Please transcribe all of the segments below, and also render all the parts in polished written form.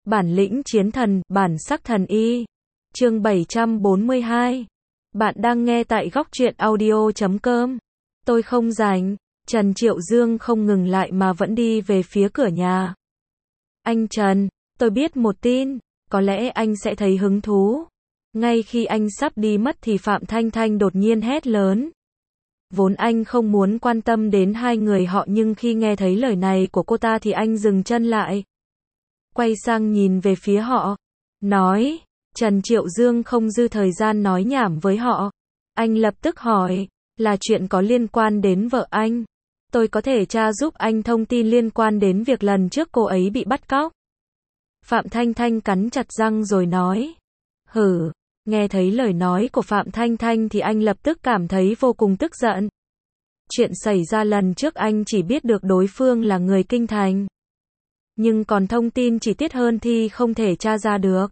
Bản lĩnh chiến thần, bản sắc thần y. Chương 742. Bạn đang nghe tại góc truyện audio.com. Tôi không rảnh. Trần Triệu Dương không ngừng lại mà vẫn đi về phía cửa nhà. Anh Trần, tôi biết một tin, có lẽ anh sẽ thấy hứng thú. Ngay khi anh sắp đi mất thì Phạm Thanh Thanh đột nhiên hét lớn. Vốn anh không muốn quan tâm đến hai người họ, nhưng khi nghe thấy lời này của cô ta thì anh dừng chân lại. Quay sang nhìn về phía họ, nói, Trần Triệu Dương không dư thời gian nói nhảm với họ. Anh lập tức hỏi, là chuyện có liên quan đến vợ anh. Tôi có thể tra giúp anh thông tin liên quan đến việc lần trước cô ấy bị bắt cóc. Phạm Thanh Thanh cắn chặt răng rồi nói, hử. Nghe thấy lời nói của Phạm Thanh Thanh thì anh lập tức cảm thấy vô cùng tức giận. Chuyện xảy ra lần trước anh chỉ biết được đối phương là người Kinh Thành. Nhưng còn thông tin chi tiết hơn thì không thể tra ra được.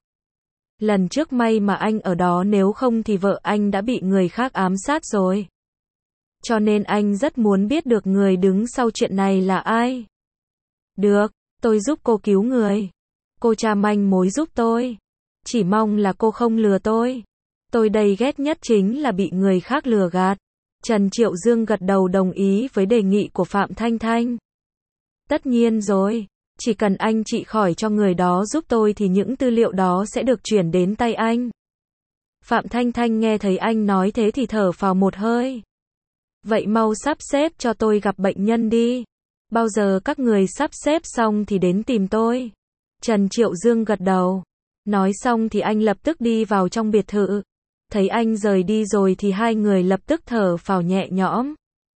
Lần trước may mà anh ở đó, nếu không thì vợ anh đã bị người khác ám sát rồi. Cho nên anh rất muốn biết được người đứng sau chuyện này là ai. Được, tôi giúp cô cứu người. Cô tra manh mối giúp tôi. Chỉ mong là cô không lừa tôi. Tôi đây ghét nhất chính là bị người khác lừa gạt. Trần Triệu Dương gật đầu đồng ý với đề nghị của Phạm Thanh Thanh. Tất nhiên rồi, chỉ cần anh trị khỏi cho người đó giúp tôi thì những tư liệu đó sẽ được chuyển đến tay anh. Phạm Thanh Thanh nghe thấy anh nói thế thì thở phào một hơi. Vậy mau sắp xếp cho tôi gặp bệnh nhân đi. Bao giờ các người sắp xếp xong thì đến tìm tôi. Trần Triệu Dương gật đầu. Nói xong thì anh lập tức đi vào trong biệt thự. Thấy anh rời đi rồi thì hai người lập tức thở phào nhẹ nhõm.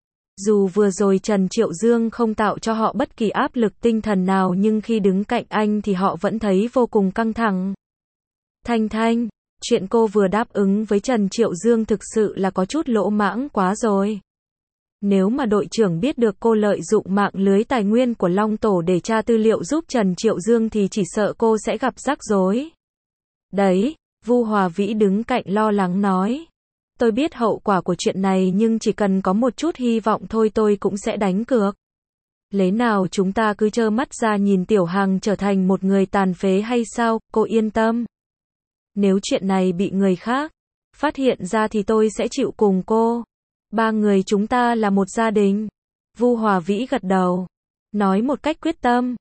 Dù vừa rồi Trần Triệu Dương không tạo cho họ bất kỳ áp lực tinh thần nào, nhưng khi đứng cạnh anh thì họ vẫn thấy vô cùng căng thẳng. Thanh Thanh, chuyện cô vừa đáp ứng với Trần Triệu Dương thực sự là có chút lỗ mãng quá rồi. Nếu mà đội trưởng biết được cô lợi dụng mạng lưới tài nguyên của Long Tổ để tra tư liệu giúp Trần Triệu Dương thì chỉ sợ cô sẽ gặp rắc rối. Đấy, Vu Hòa Vĩ đứng cạnh lo lắng nói. Tôi biết hậu quả của chuyện này, nhưng chỉ cần có một chút hy vọng thôi tôi cũng sẽ đánh cược. Lẽ nào chúng ta cứ trơ mắt ra nhìn Tiểu Hằng trở thành một người tàn phế hay sao? Cô yên tâm. Nếu chuyện này bị người khác phát hiện ra thì tôi sẽ chịu cùng cô. Ba người chúng ta là một gia đình. Vu Hòa Vĩ gật đầu, nói một cách quyết tâm.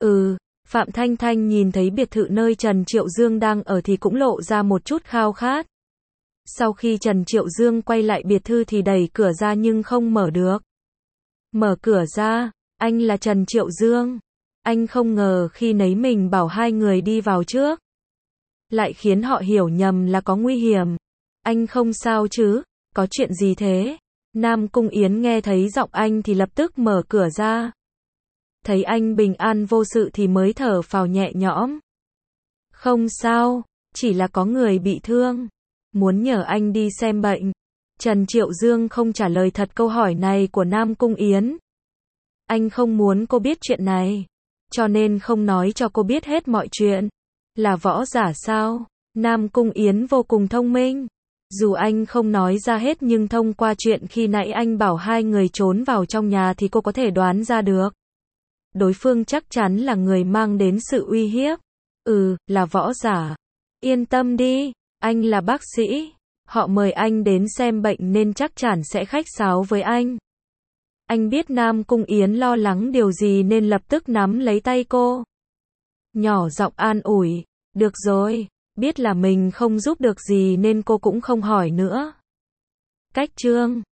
Phạm Thanh Thanh nhìn thấy biệt thự nơi Trần Triệu Dương đang ở thì cũng lộ ra một chút khao khát. Sau khi Trần Triệu Dương quay lại biệt thự thì đẩy cửa ra nhưng không mở được. Mở cửa ra, anh là Trần Triệu Dương. Anh không ngờ khi nấy mình bảo hai người đi vào trước, lại khiến họ hiểu nhầm là có nguy hiểm. Anh không sao chứ? Có chuyện gì thế? Nam Cung Yến nghe thấy giọng anh thì lập tức mở cửa ra. Thấy anh bình an vô sự thì mới thở phào nhẹ nhõm. Không sao, chỉ là có người bị thương. Muốn nhờ anh đi xem bệnh. Trần Triệu Dương không trả lời thật câu hỏi này của Nam Cung Yến. Anh không muốn cô biết chuyện này, cho nên không nói cho cô biết hết mọi chuyện. Là võ giả sao? Nam Cung Yến vô cùng thông minh. Dù anh không nói ra hết nhưng thông qua chuyện khi nãy anh bảo hai người trốn vào trong nhà thì cô có thể đoán ra được. Đối phương chắc chắn là người mang đến sự uy hiếp. Là võ giả. Yên tâm đi, anh là bác sĩ. Họ mời anh đến xem bệnh nên chắc chắn sẽ khách sáo với anh. Anh biết Nam Cung Yến lo lắng điều gì nên lập tức nắm lấy tay cô. Nhỏ giọng an ủi, được rồi, biết là mình không giúp được gì nên cô cũng không hỏi nữa. Cách chương